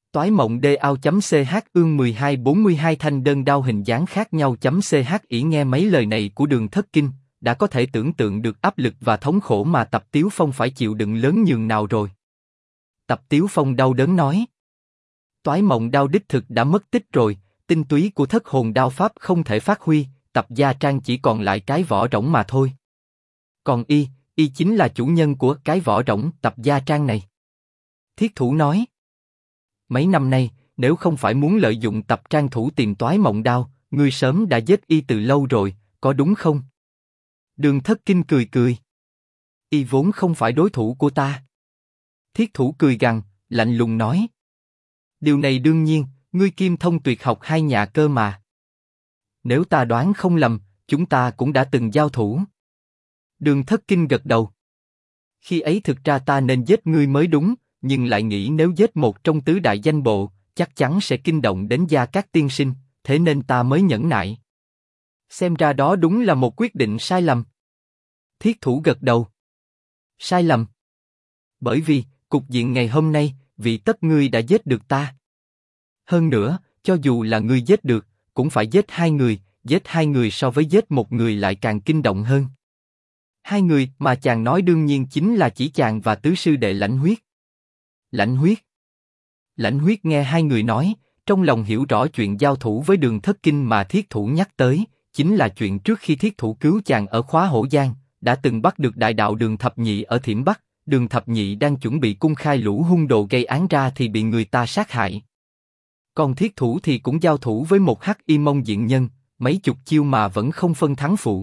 Toái mộng DAO.ch ương 1242 thanh đơn đao hình dáng khác nhau.ch ỷ nghe mấy lời này của Đường Thất Kinh, đã có thể tưởng tượng được áp lực và thống khổ mà Tập Tiếu Phong phải chịu đựng lớn nhường nào rồi. Tập Tiếu Phong đau đớn nói. Toái mộng đao đích thực đã mất tích rồi, tinh túy của thất hồn đao pháp không thể phát huy, Tập Gia Trang chỉ còn lại cái vỏ rỗng mà thôi. Còn y chính là chủ nhân của cái vỏ rỗng Tập Gia Trang này. Thiết Thủ nói. Mấy năm nay, nếu không phải muốn lợi dụng Tập Trang thủ tìm toái mộng đao, ngươi sớm đã giết y từ lâu rồi, có đúng không? Đường Thất Kinh cười cười. Y vốn không phải đối thủ của ta. Thiết Thủ cười gằn, lạnh lùng nói. Điều này đương nhiên, ngươi Kim Thông Tuyệt Học hai nhà cơ mà. Nếu ta đoán không lầm, chúng ta cũng đã từng giao thủ. Đường Thất Kinh gật đầu. Khi ấy thực ra ta nên giết ngươi mới đúng, nhưng lại nghĩ nếu giết một trong tứ đại danh bộ, chắc chắn sẽ kinh động đến Gia Cát tiên sinh, thế nên ta mới nhẫn nại. Xem ra đó đúng là một quyết định sai lầm. Thiết Thủ gật đầu. Sai lầm. Bởi vì, cục diện ngày hôm nay, vì tất ngươi đã giết được ta. Hơn nữa, cho dù là ngươi giết được, cũng phải giết hai người so với giết một người lại càng kinh động hơn. Hai người mà chàng nói đương nhiên chính là chỉ chàng và tứ sư đệ Lãnh Huyết. Lãnh Huyết. Lãnh Huyết nghe hai người nói, trong lòng hiểu rõ chuyện giao thủ với Đường Thất Kinh mà Thiết Thủ nhắc tới, chính là chuyện trước khi Thiết Thủ cứu chàng ở Khóa Hổ Giang, đã từng bắt được đại đạo Đường Thập Nhị ở Thiểm Bắc, Đường Thập Nhị đang chuẩn bị cung khai lũ hung đồ gây án ra thì bị người ta sát hại. Còn Thiết Thủ thì cũng giao thủ với một Hắc Y Mông diện nhân, mấy chục chiêu mà vẫn không phân thắng phụ.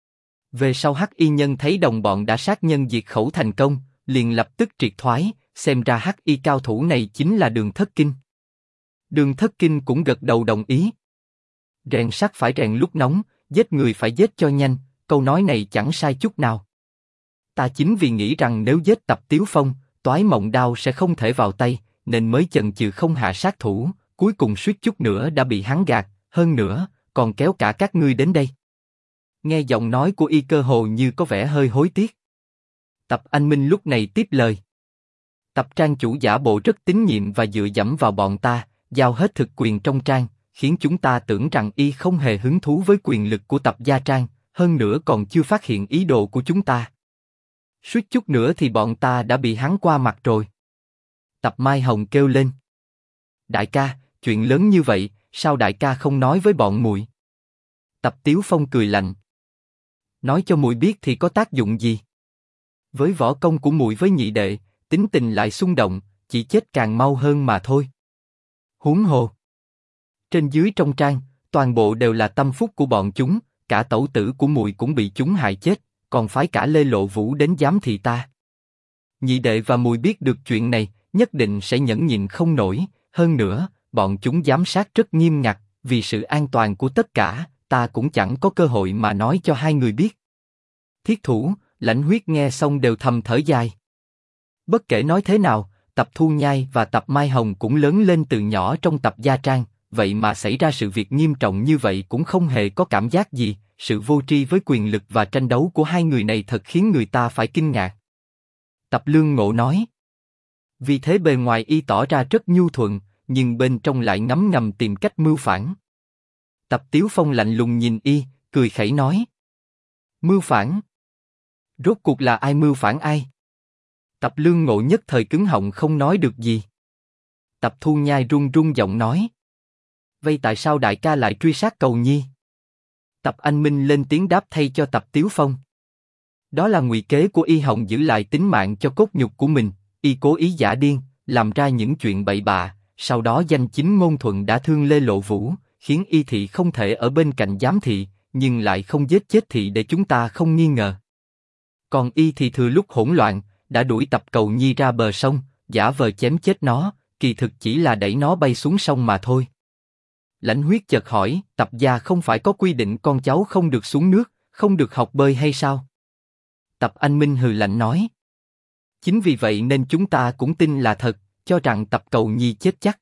Về sau Hắc Y nhân thấy đồng bọn đã sát nhân diệt khẩu thành công, liền lập tức triệt thoái, xem ra Hắc Y cao thủ này chính là Đường Thất Kinh. Đường Thất Kinh cũng gật đầu đồng ý. Rèn sắt phải rèn lúc nóng, giết người phải giết cho nhanh, câu nói này chẳng sai chút nào. Ta chính vì nghĩ rằng nếu giết Tập Tiếu Phong, toái mộng đao sẽ không thể vào tay, nên mới chần chừ không hạ sát thủ, cuối cùng suýt chút nữa đã bị hắn gạt, hơn nữa, còn kéo cả các ngươi đến đây. Nghe giọng nói của y cơ hồ như có vẻ hơi hối tiếc. Tập Anh Minh lúc này tiếp lời. Tập Trang chủ giả bộ rất tín nhiệm và dựa dẫm vào bọn ta, giao hết thực quyền trong trang, khiến chúng ta tưởng rằng y không hề hứng thú với quyền lực của Tập Gia Trang, hơn nữa còn chưa phát hiện ý đồ của chúng ta. Suýt chút nữa thì bọn ta đã bị hắn qua mặt rồi. Tập Mai Hồng kêu lên. Đại ca, chuyện lớn như vậy, sao đại ca không nói với bọn muội? Tập Tiếu Phong cười lạnh. Nói cho muội biết thì có tác dụng gì? Với võ công của muội với nhị đệ, tính tình lại xung động, chỉ chết càng mau hơn mà thôi. Huống hồ. Trên dưới trong trang, toàn bộ đều là tâm phúc của bọn chúng, cả tẩu tử của muội cũng bị chúng hại chết, còn phái cả Lê Lộ Vũ đến giám thị ta. Nhị đệ và muội biết được chuyện này, nhất định sẽ nhẫn nhịn không nổi, hơn nữa, bọn chúng giám sát rất nghiêm ngặt, vì sự an toàn của tất cả, ta cũng chẳng có cơ hội mà nói cho hai người biết. Thiết Thủ, Lãnh Huyết nghe xong đều thầm thở dài. Bất kể nói thế nào, Tập Thu Nhai và Tập Mai Hồng cũng lớn lên từ nhỏ trong Tập Gia Trang, vậy mà xảy ra sự việc nghiêm trọng như vậy cũng không hề có cảm giác gì, sự vô tri với quyền lực và tranh đấu của hai người này thật khiến người ta phải kinh ngạc. Tập Lương Ngộ nói. Vì thế bề ngoài y tỏ ra rất nhu thuận, nhưng bên trong lại ngấm ngầm tìm cách mưu phản. Tập Tiếu Phong lạnh lùng nhìn y, cười khẩy nói. Mưu phản? Rốt cuộc là ai mưu phản ai? Tập Lương Ngộ nhất thời cứng họng không nói được gì. Tập Thu Nhai run run giọng nói. Vậy tại sao đại ca lại truy sát Cầu Nhi? Tập Anh Minh lên tiếng đáp thay cho Tập Tiếu Phong. Đó là ngụy kế của y hòng giữ lại tính mạng cho cốt nhục của mình, y cố ý giả điên, làm ra những chuyện bậy bạ, sau đó danh chính ngôn thuận đã thương Lê Lộ Vũ, khiến y thị không thể ở bên cạnh giám thị, nhưng lại không giết chết thị để chúng ta không nghi ngờ. Còn y thì thừa lúc hỗn loạn, đã đuổi Tập Cầu Nhi ra bờ sông, giả vờ chém chết nó, kỳ thực chỉ là đẩy nó bay xuống sông mà thôi. Lãnh Huyết chợt hỏi, Tập gia không phải có quy định con cháu không được xuống nước, không được học bơi hay sao? Tập Anh Minh hừ lạnh nói. Chính vì vậy nên chúng ta cũng tin là thật, cho rằng Tập Cầu Nhi chết chắc.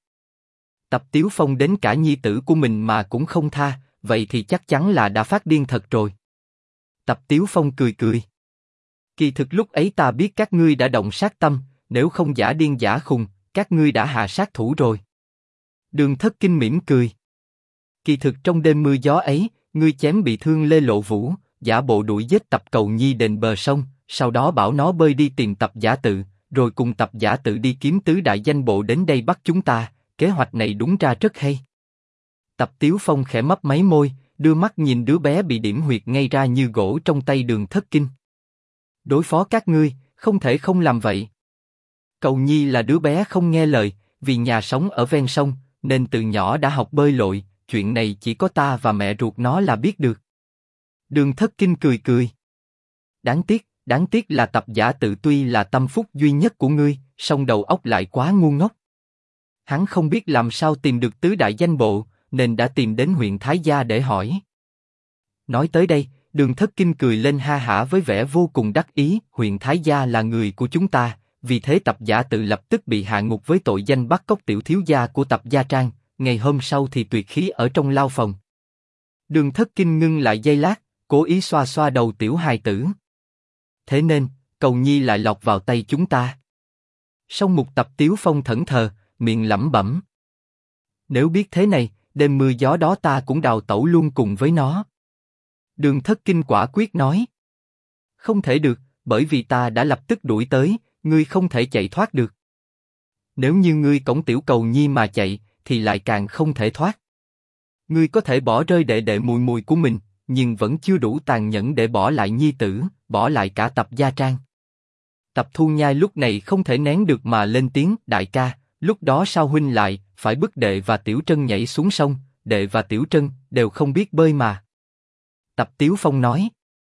Tập Tiếu Phong đến cả nhi tử của mình mà cũng không tha, vậy thì chắc chắn là đã phát điên thật rồi. Tập Tiếu Phong cười cười. Kỳ thực lúc ấy ta biết các ngươi đã động sát tâm, nếu không giả điên giả khùng, các ngươi đã hạ sát thủ rồi. Đường Thất Kinh mỉm cười. Kỳ thực trong đêm mưa gió ấy, ngươi chém bị thương Lê Lộ Vũ, giả bộ đuổi giết Tập Cầu Nhi đền bờ sông, sau đó bảo nó bơi đi tìm Tập Giả Tự, rồi cùng Tập Giả Tự đi kiếm tứ đại danh bộ đến đây bắt chúng ta. Kế hoạch này đúng ra rất hay. Tập Tiếu Phong khẽ mấp máy môi, đưa mắt nhìn đứa bé bị điểm huyệt ngay ra như gỗ trong tay Đường Thất Kinh. Đối phó các ngươi, không thể không làm vậy. Cầu Nhi là đứa bé không nghe lời, vì nhà sống ở ven sông, nên từ nhỏ đã học bơi lội, chuyện này chỉ có ta và mẹ ruột nó là biết được. Đường Thất Kinh cười cười. Đáng tiếc là Tập Giả Tự tuy là tâm phúc duy nhất của ngươi, song đầu óc lại quá ngu ngốc. Hắn không biết làm sao tìm được tứ đại danh bộ, nên đã tìm đến huyện Thái Gia để hỏi. Nói tới đây, Đường Thất Kinh cười lên ha hả với vẻ vô cùng đắc ý. Huyện Thái Gia là người của chúng ta, vì thế Tập Giả Tự lập tức bị hạ ngục với tội danh bắt cóc tiểu thiếu gia của Tập Gia Trang. Ngày hôm sau thì tuyệt khí ở trong lao phòng. Đường Thất Kinh ngưng lại giây lát, cố ý xoa xoa đầu tiểu hài tử. Thế nên, Cầu Nhi lại lọt vào tay chúng ta. Song Mục Tập Tiếu Phong thẫn thờ, miệng lẩm bẩm. Nếu biết thế này, đêm mưa gió đó ta cũng đào tẩu luôn cùng với nó. Đường Thất Kinh quả quyết nói. Không thể được, bởi vì ta đã lập tức đuổi tới, ngươi không thể chạy thoát được. Nếu như ngươi cõng tiểu Cầu Nhi mà chạy, thì lại càng không thể thoát. Ngươi có thể bỏ rơi đệ đệ mùi mùi của mình, nhưng vẫn chưa đủ tàn nhẫn để bỏ lại nhi tử, bỏ lại cả Tập Gia Trang. Tập Thu Nhai lúc này không thể nén được mà lên tiếng, đại ca, lúc đó sao huynh lại phải bức đệ và Tiểu Trân nhảy xuống sông? Đệ và Tiểu Trân đều không biết bơi mà. Tập Tiếu Phong nói,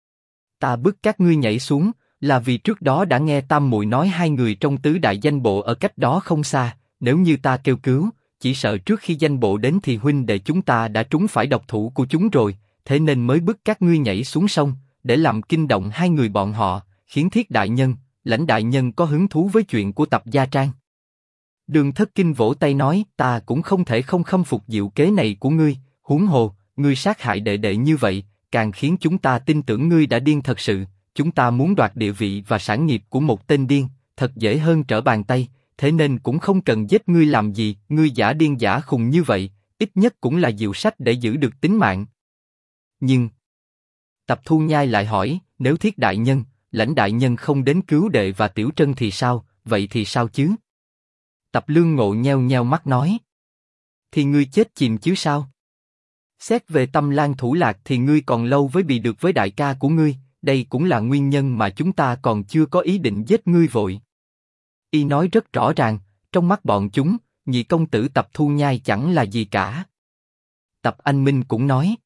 ta bức các ngươi nhảy xuống là vì trước đó đã nghe Tam muội nói hai người trong tứ đại danh bộ ở cách đó không xa, nếu như ta kêu cứu, chỉ sợ trước khi danh bộ đến thì huynh đệ chúng ta đã trúng phải độc thủ của chúng rồi, thế nên mới bức các ngươi nhảy xuống sông để làm kinh động hai người bọn họ, khiến Thiết đại nhân, Lãnh đại nhân có hứng thú với chuyện của Tập Gia Trang. Đường Thất Kinh vỗ tay nói, ta cũng không thể không khâm phục diệu kế này của ngươi, huống hồ, ngươi sát hại đệ đệ như vậy, càng khiến chúng ta tin tưởng ngươi đã điên thật sự. Chúng ta muốn đoạt địa vị và sản nghiệp của một tên điên, thật dễ hơn trở bàn tay, thế nên cũng không cần giết ngươi làm gì. Ngươi giả điên giả khùng như vậy, ít nhất cũng là diệu sách để giữ được tính mạng. Nhưng Tập Thu Nhai lại hỏi, nếu Thiết đại nhân, Lãnh đại nhân không đến cứu đệ và Tiểu Trân thì sao? Vậy thì sao chứ? Tập Lương Ngộ nheo nheo mắt nói, thì ngươi chết chìm chứ sao? Xét về tâm lan thủ lạc thì ngươi còn lâu với bị được với đại ca của ngươi, đây cũng là nguyên nhân mà chúng ta còn chưa có ý định giết ngươi vội. Y nói rất rõ ràng, trong mắt bọn chúng, nhị công tử Tập Thu Nhai chẳng là gì cả. Tập Anh Minh cũng nói,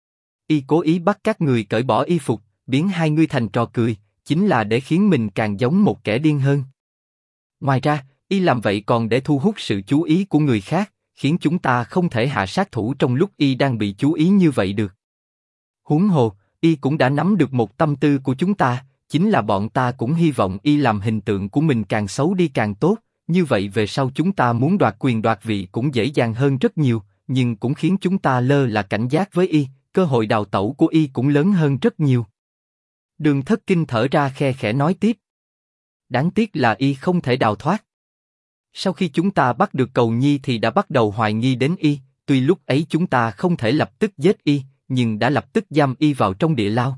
y cố ý bắt các người cởi bỏ y phục, biến hai ngươi thành trò cười, chính là để khiến mình càng giống một kẻ điên hơn. Ngoài ra, y làm vậy còn để thu hút sự chú ý của người khác, khiến chúng ta không thể hạ sát thủ trong lúc y đang bị chú ý như vậy được. Huống hồ, y cũng đã nắm được một tâm tư của chúng ta, chính là bọn ta cũng hy vọng y làm hình tượng của mình càng xấu đi càng tốt, như vậy về sau chúng ta muốn đoạt quyền đoạt vị cũng dễ dàng hơn rất nhiều, nhưng cũng khiến chúng ta lơ là cảnh giác với y, cơ hội đào tẩu của y cũng lớn hơn rất nhiều. Đường Thất Kinh thở ra khe khẽ nói tiếp, đáng tiếc là y không thể đào thoát. Sau khi chúng ta bắt được Cầu Nhi thì đã bắt đầu hoài nghi đến y, tuy lúc ấy chúng ta không thể lập tức giết y, nhưng đã lập tức giam y vào trong địa lao.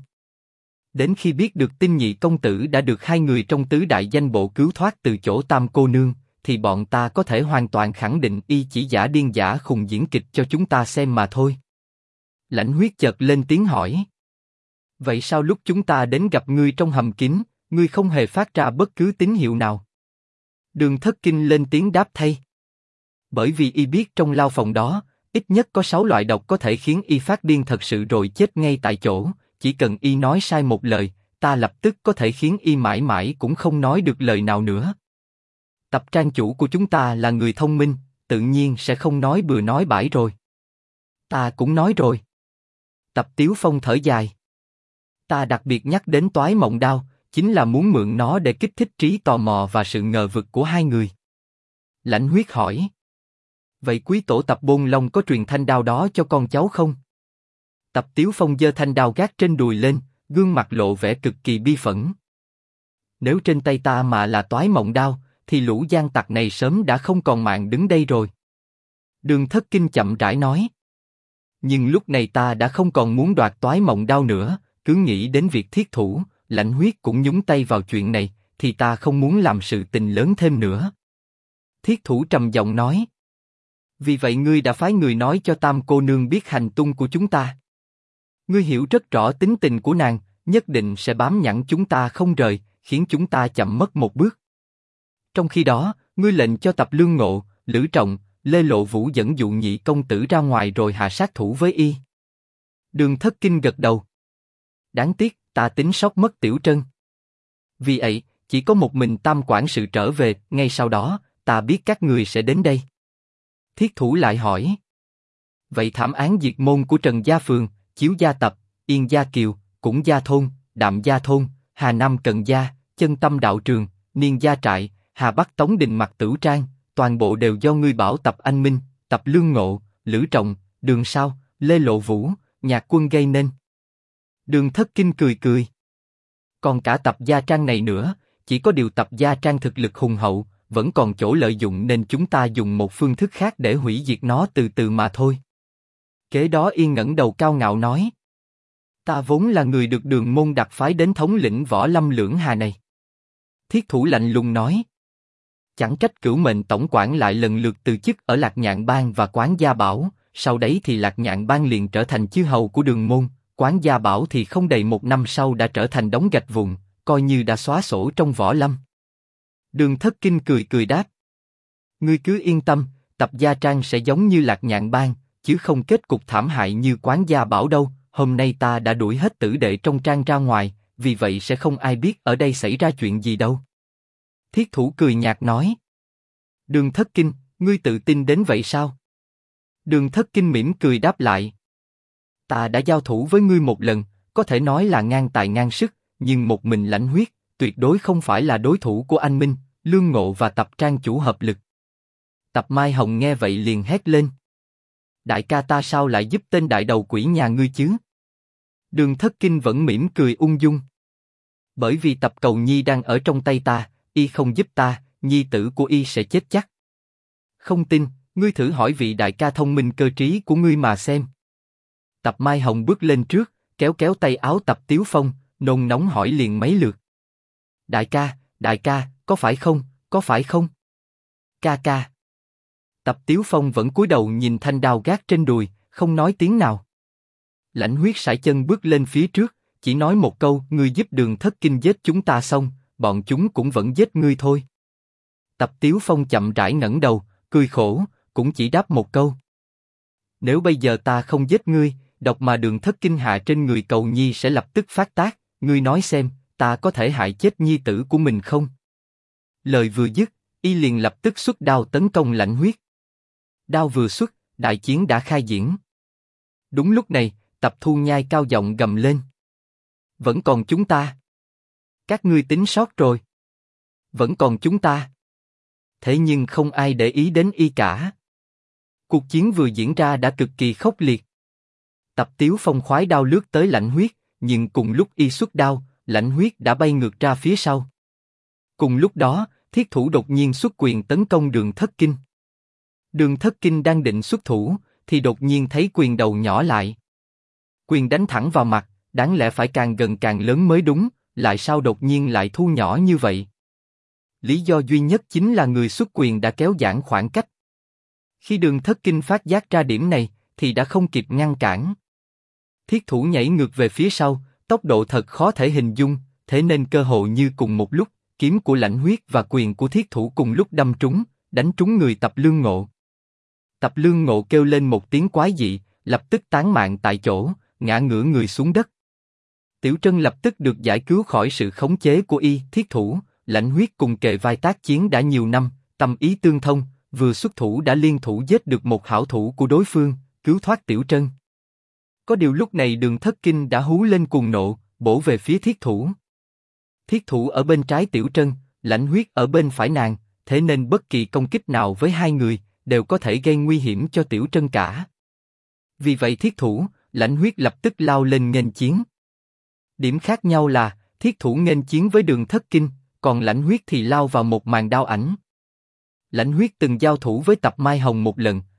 Đến khi biết được tin nhị công tử đã được hai người trong tứ đại danh bộ cứu thoát từ chỗ Tam cô nương, thì bọn ta có thể hoàn toàn khẳng định y chỉ giả điên giả khùng diễn kịch cho chúng ta xem mà thôi. Lãnh Huyết chợt lên tiếng hỏi, vậy sao lúc chúng ta đến gặp ngươi trong hầm kín, ngươi không hề phát ra bất cứ tín hiệu nào? Đường Thất Kinh lên tiếng đáp thay, bởi vì y biết trong lao phòng đó, ít nhất có 6 loại độc có thể khiến y phát điên thật sự rồi chết ngay tại chỗ, chỉ cần y nói sai một lời, ta lập tức có thể khiến y mãi mãi cũng không nói được lời nào nữa. Tập trang chủ của chúng ta là người thông minh, tự nhiên sẽ không nói bừa nói bãi rồi. Ta cũng nói rồi. Tập Tiếu Phong thở dài. Ta đặc biệt nhắc đến toái mộng đao, chính là muốn mượn nó để kích thích trí tò mò và sự ngờ vực của hai người. Lãnh Huyết hỏi, vậy quý tổ Tập Bôn Long có truyền thanh đao đó cho con cháu không? Tập Tiếu Phong giơ thanh đao gác trên đùi lên, gương mặt lộ vẻ cực kỳ bi phẫn. Nếu trên tay ta mà là toái mộng đao, thì lũ gian tặc này sớm đã không còn mạng đứng đây rồi. Đường Thất Kinh chậm rãi nói. Nhưng lúc này ta đã không còn muốn đoạt toái mộng đao nữa, cứ nghĩ đến việc Thiết Thủ, Lãnh Huyết cũng nhúng tay vào chuyện này, thì ta không muốn làm sự tình lớn thêm nữa. Thiết Thủ trầm giọng nói. Vì vậy ngươi đã phái người nói cho Tam cô nương biết hành tung của chúng ta. Ngươi hiểu rất rõ tính tình của nàng, nhất định sẽ bám nhẵn chúng ta không rời, khiến chúng ta chậm mất một bước. Trong khi đó, ngươi lệnh cho Tập Lương Ngộ, Lữ Trọng, Lê Lộ Vũ dẫn dụ Nhị công tử ra ngoài rồi hạ sát thủ với y. Đường Thất Kinh gật đầu. Đáng tiếc, ta tính sót mất Tiểu Trân. Vì vậy, chỉ có một mình Tam quản sự trở về, ngay sau đó, ta biết các người sẽ đến đây. Thiết Thủ lại hỏi. Vậy thảm án diệt môn của Trần Gia Phường, Chiếu Gia Tập, Yên Gia Kiều, Cũng Gia Thôn, Đạm Gia Thôn, Hà Nam Cần Gia, Chân Tâm Đạo Trường, Niên Gia Trại, Hà Bắc Tống Đình Mặc Tửu Trang, toàn bộ đều do ngươi bảo Tập Anh Minh, Tập Lương Ngộ, Lữ Trọng, Đường Sao, Lê Lộ Vũ, Nhạc Quân gây nên. Đường Thất Kinh cười cười. Còn cả Tập Gia Trang này nữa, chỉ có điều Tập Gia Trang thực lực hùng hậu, vẫn còn chỗ lợi dụng nên chúng ta dùng một phương thức khác để hủy diệt nó từ từ mà thôi. Kế đó Yên ngẩng đầu cao ngạo nói. Ta vốn là người được Đường môn đặc phái đến thống lĩnh Võ Lâm Lưỡng Hà này. Thiết Thủ lạnh lùng nói. Chẳng trách Cửu Mệnh tổng quản lại lần lượt từ chức ở Lạc Nhạn Bang và Quán Gia Bảo, sau đấy thì Lạc Nhạn Bang liền trở thành chư hầu của Đường môn, Quán Gia Bảo thì không đầy một năm sau đã trở thành đống gạch vụn, coi như đã xóa sổ trong võ lâm. Đường Thất Kinh cười cười đáp. Ngươi cứ yên tâm, Tập Gia Trang sẽ giống như Lạc Nhạn Bang, chứ không kết cục thảm hại như Quán Gia Bảo đâu. Hôm nay ta đã đuổi hết tử đệ trong trang ra ngoài, vì vậy sẽ không ai biết ở đây xảy ra chuyện gì đâu. Thiết Thủ cười nhạt nói. Đường Thất Kinh, ngươi tự tin đến vậy sao? Đường Thất Kinh mỉm cười đáp lại. Ta đã giao thủ với ngươi một lần, có thể nói là ngang tài ngang sức, nhưng một mình Lãnh Huyết, tuyệt đối không phải là đối thủ của Anh Minh, Lương Ngộ và Tập Trang chủ hợp lực. Tập Mai Hồng nghe vậy liền hét lên. Đại ca ta sao lại giúp tên đại đầu quỷ nhà ngươi chứ? Đường Thất Kinh vẫn mỉm cười ung dung. Bởi vì Tập Cầu Nhi đang ở trong tay ta, y không giúp ta, nhi tử của y sẽ chết chắc. Không tin, ngươi thử hỏi vị đại ca thông minh cơ trí của ngươi mà xem. Tập Mai Hồng bước lên trước, kéo kéo tay áo Tập Tiếu Phong, nôn nóng hỏi liền mấy lượt. Đại ca, có phải không, có phải không? Ca ca. Tập Tiếu Phong vẫn cúi đầu nhìn thanh đao gác trên đùi, không nói tiếng nào. Lãnh Huyết sải chân bước lên phía trước, chỉ nói một câu, ngươi giúp Đường Thất Kinh giết chúng ta xong, bọn chúng cũng vẫn giết ngươi thôi. Tập Tiếu Phong chậm rãi ngẩng đầu, cười khổ, cũng chỉ đáp một câu. Nếu bây giờ ta không giết ngươi, độc mà Đường Thất Kinh hạ trên người Cầu Nhi sẽ lập tức phát tác, ngươi nói xem, ta có thể hại chết nhi tử của mình không? Lời vừa dứt, y liền lập tức xuất đao tấn công Lãnh Huyết. Đao vừa xuất, đại chiến đã khai diễn. Đúng lúc này, Tập Thu Nhai cao giọng gầm lên. Vẫn còn chúng ta. Các ngươi tính sót rồi. Vẫn còn chúng ta. Thế nhưng không ai để ý đến y cả. Cuộc chiến vừa diễn ra đã cực kỳ khốc liệt. Tập Tiếu Phong khoái đao lướt tới Lãnh Huyết, nhưng cùng lúc y xuất đao, Lãnh Huyết đã bay ngược ra phía sau. Cùng lúc đó, Thiết Thủ đột nhiên xuất quyền tấn công Đường Thất Kinh. Đường Thất Kinh đang định xuất thủ, thì đột nhiên thấy quyền đầu nhỏ lại. Quyền đánh thẳng vào mặt, đáng lẽ phải càng gần càng lớn mới đúng, lại sao đột nhiên lại thu nhỏ như vậy? Lý do duy nhất chính là người xuất quyền đã kéo giãn khoảng cách. Khi Đường Thất Kinh phát giác ra điểm này, thì đã không kịp ngăn cản. Thiết Thủ nhảy ngược về phía sau, tốc độ thật khó thể hình dung, thế nên cơ hội như cùng một lúc, kiếm của Lãnh Huyết và quyền của Thiết Thủ cùng lúc đâm trúng, đánh trúng người Tập Lương Ngộ. Tập Lương Ngộ kêu lên một tiếng quái dị, lập tức tán mạng tại chỗ, ngã ngửa người xuống đất. Tiểu Trân lập tức được giải cứu khỏi sự khống chế của y. Thiết Thủ, Lãnh Huyết cùng kề vai tác chiến đã nhiều năm, tâm ý tương thông, vừa xuất thủ đã liên thủ giết được một hảo thủ của đối phương, cứu thoát Tiểu Trân. Có điều lúc này Đường Thất Kinh đã hú lên cuồng nộ, bổ về phía Thiết Thủ. Thiết Thủ ở bên trái Tiểu Trân, Lãnh Huyết ở bên phải nàng, thế nên bất kỳ công kích nào với hai người đều có thể gây nguy hiểm cho Tiểu Trân cả. Vì vậy Thiết Thủ, Lãnh Huyết lập tức lao lên nghênh chiến. Điểm khác nhau là Thiết Thủ nghênh chiến với Đường Thất Kinh, còn Lãnh Huyết thì lao vào một màn đao ảnh. Lãnh Huyết từng giao thủ với Tập Mai Hồng một lần,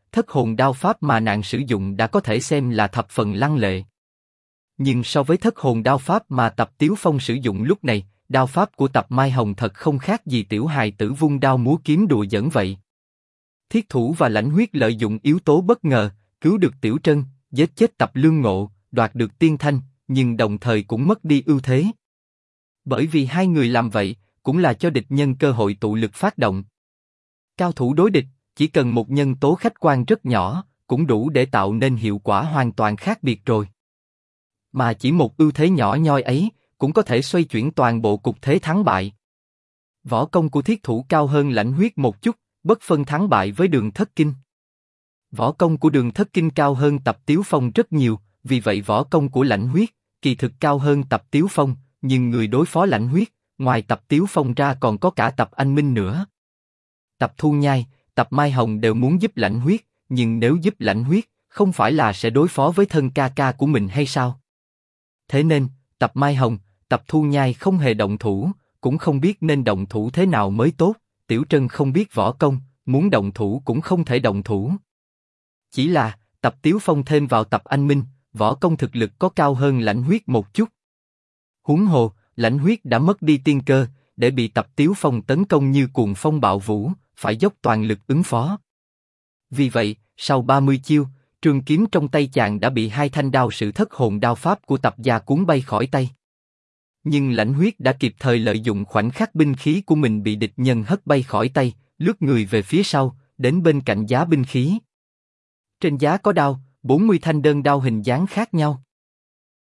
thất hồn đao pháp mà nàng sử dụng đã có thể xem là thập phần lăng lệ. Nhưng so với thất hồn đao pháp mà Tập Tiếu Phong sử dụng lúc này, đao pháp của Tập Mai Hồng thật không khác gì tiểu hài tử vung đao múa kiếm đùa giỡn vậy. Thiết Thủ và Lãnh Huyết lợi dụng yếu tố bất ngờ, cứu được Tiểu Trân, giết chết Tập Lương Ngộ, đoạt được Tiên Thanh, nhưng đồng thời cũng mất đi ưu thế. Bởi vì hai người làm vậy, cũng là cho địch nhân cơ hội tụ lực phát động. Cao thủ đối địch, chỉ cần một nhân tố khách quan rất nhỏ, cũng đủ để tạo nên hiệu quả hoàn toàn khác biệt rồi. Mà chỉ một ưu thế nhỏ nhoi ấy, cũng có thể xoay chuyển toàn bộ cục thế thắng bại. Võ công của Thiết Thủ cao hơn Lãnh Huyết một chút, bất phân thắng bại với Đường Thất Kinh. Võ công của Đường Thất Kinh cao hơn Tập Tiếu Phong rất nhiều, vì vậy võ công của Lãnh Huyết kỳ thực cao hơn Tập Tiếu Phong, nhưng người đối phó Lãnh Huyết, ngoài Tập Tiếu Phong ra còn có cả Tập Anh Minh nữa. Tập Thu Nhai, Tập Mai Hồng đều muốn giúp Lãnh Huyết, nhưng nếu giúp Lãnh Huyết, không phải là sẽ đối phó với thân ca ca của mình hay sao? Thế nên, Tập Mai Hồng, Tập Thu Nhai không hề động thủ, cũng không biết nên động thủ thế nào mới tốt. Tiểu Trân không biết võ công, muốn động thủ cũng không thể động thủ. Chỉ là, Tập Tiếu Phong thêm vào Tập Anh Minh, võ công thực lực có cao hơn Lãnh Huyết một chút. Huống hồ, Lãnh Huyết đã mất đi tiên cơ, để bị Tập Tiếu Phong tấn công như cuồng phong bạo vũ, phải dốc toàn lực ứng phó. Vì vậy, sau 30 chiêu, trường kiếm trong tay chàng đã bị hai thanh đao sử thất hồn đao pháp của Tập gia cuốn bay khỏi tay. Nhưng Lãnh Huyết đã kịp thời lợi dụng khoảnh khắc binh khí của mình bị địch nhân hất bay khỏi tay, lướt người về phía sau, đến bên cạnh giá binh khí. Trên giá có đao, 40 thanh đơn đao hình dáng khác nhau.